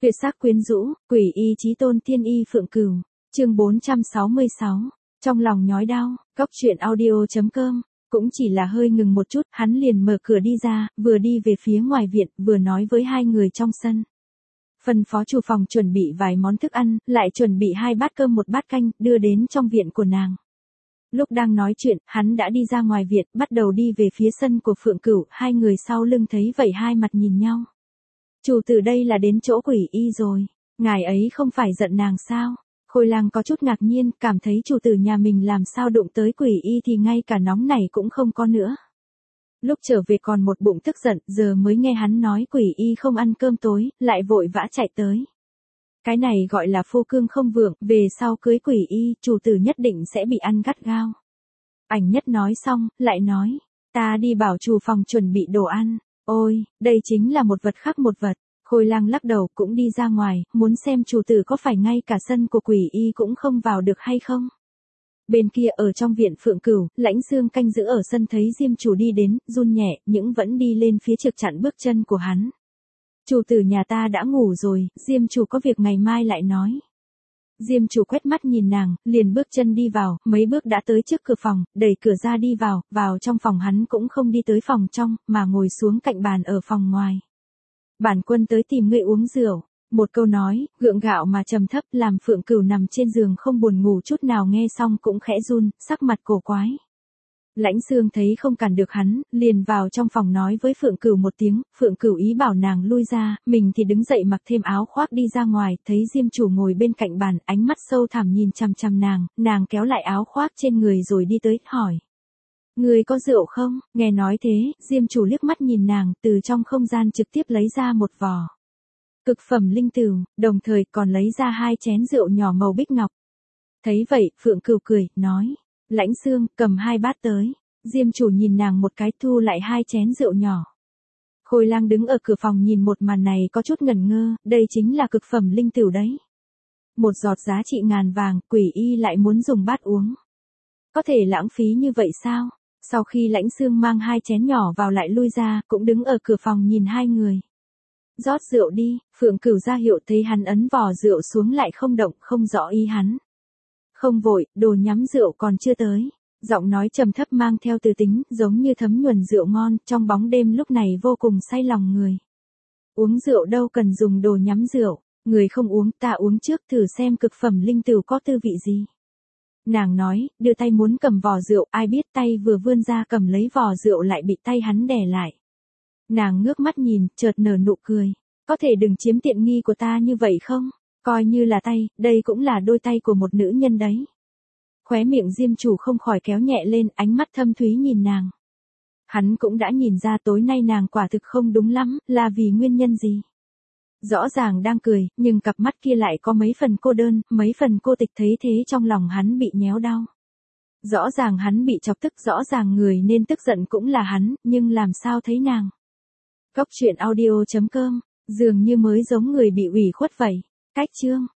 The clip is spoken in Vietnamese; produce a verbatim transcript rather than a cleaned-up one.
Tuyệt sắc quyến rũ, quỷ y chí tôn tiên y phượng cửu, chương bốn trăm sáu mươi sáu, trong lòng nhói đau, góc truyện audio chấm com, cũng chỉ là hơi ngừng một chút, hắn liền mở cửa đi ra, vừa đi về phía ngoài viện, vừa nói với hai người trong sân. Phân phó chủ phòng chuẩn bị vài món thức ăn, lại chuẩn bị hai bát cơm một bát canh, đưa đến trong viện của nàng. Lúc đang nói chuyện, hắn đã đi ra ngoài viện, bắt đầu đi về phía sân của Phượng Cửu, hai người sau lưng thấy vậy hai mặt nhìn nhau. Chủ tử đây là đến chỗ quỷ y rồi, ngài ấy không phải giận nàng sao? Khôi Lang có chút ngạc nhiên, cảm thấy chủ tử nhà mình làm sao đụng tới quỷ y thì ngay cả nóng này cũng không có nữa. Lúc trở về còn một bụng tức giận, giờ mới nghe hắn nói quỷ y không ăn cơm tối, lại vội vã chạy tới. Cái này gọi là phô cương không vượng, về sau cưới quỷ y, chủ tử nhất định sẽ bị ăn gắt gao. Ảnh Nhất nói xong, lại nói, ta đi bảo chủ phòng chuẩn bị đồ ăn. Ôi, đây chính là một vật khác một vật. Khôi Lang lắc đầu cũng đi ra ngoài, muốn xem chủ tử có phải ngay cả sân của quỷ y cũng không vào được hay không. Bên kia ở trong viện Phượng Cửu, Lãnh Xương canh giữ ở sân thấy Diêm chủ đi đến, run nhẹ, nhưng vẫn đi lên phía trước chặn bước chân của hắn. Chủ tử nhà ta đã ngủ rồi, Diêm chủ có việc ngày mai lại nói. Diêm chủ quét mắt nhìn nàng, liền bước chân đi vào, mấy bước đã tới trước cửa phòng, đẩy cửa ra đi vào, vào trong phòng hắn cũng không đi tới phòng trong, mà ngồi xuống cạnh bàn ở phòng ngoài. Bản quân tới tìm ngươi uống rượu. Một câu nói, gượng gạo mà trầm thấp làm Phượng Cửu nằm trên giường không buồn ngủ chút nào nghe xong cũng khẽ run, sắc mặt cổ quái. Lãnh Xương thấy không cản được hắn, liền vào trong phòng nói với Phượng Cửu một tiếng, Phượng Cửu ý bảo nàng lui ra, mình thì đứng dậy mặc thêm áo khoác đi ra ngoài, thấy Diêm chủ ngồi bên cạnh bàn, ánh mắt sâu thẳm nhìn chằm chằm nàng, nàng kéo lại áo khoác trên người rồi đi tới, hỏi. Người có rượu không? Nghe nói thế, Diêm chủ liếc mắt nhìn nàng, từ trong không gian trực tiếp lấy ra một vò cực phẩm linh tửu, đồng thời còn lấy ra hai chén rượu nhỏ màu bích ngọc. Thấy vậy, Phượng Cửu cười, nói, Lãnh Xương, cầm hai bát tới. Diêm chủ nhìn nàng một cái thu lại hai chén rượu nhỏ. Khôi Lang đứng ở cửa phòng nhìn một màn này có chút ngẩn ngơ, đây chính là cực phẩm linh tửu đấy. Một giọt giá trị ngàn vàng, quỷ y lại muốn dùng bát uống. Có thể lãng phí như vậy sao? Sau khi Lãnh Xương mang hai chén nhỏ vào lại lui ra, cũng đứng ở cửa phòng nhìn hai người. Rót rượu đi, Phượng Cửu ra hiệu thấy hắn ấn vò rượu xuống lại không động, không rõ ý hắn. Không vội, đồ nhắm rượu còn chưa tới. Giọng nói trầm thấp mang theo từ tính, giống như thấm nhuần rượu ngon, trong bóng đêm lúc này vô cùng say lòng người. Uống rượu đâu cần dùng đồ nhắm rượu, người không uống ta uống trước thử xem cực phẩm linh tửu có tư vị gì. Nàng nói, đưa tay muốn cầm vò rượu, ai biết tay vừa vươn ra cầm lấy vò rượu lại bị tay hắn đè lại. Nàng ngước mắt nhìn, chợt nở nụ cười. Có thể đừng chiếm tiện nghi của ta như vậy không? Coi như là tay, đây cũng là đôi tay của một nữ nhân đấy. Khóe miệng Diêm chủ không khỏi kéo nhẹ lên, ánh mắt thâm thúy nhìn nàng. Hắn cũng đã nhìn ra tối nay nàng quả thực không đúng lắm, là vì nguyên nhân gì? Rõ ràng đang cười, nhưng cặp mắt kia lại có mấy phần cô đơn, mấy phần cô tịch, thấy thế trong lòng hắn bị nhéo đau. Rõ ràng hắn bị chọc tức, rõ ràng người nên tức giận cũng là hắn, nhưng làm sao thấy nàng? Góc truyện audio chấm com, dường như mới giống người bị ủy khuất vậy. Cách chương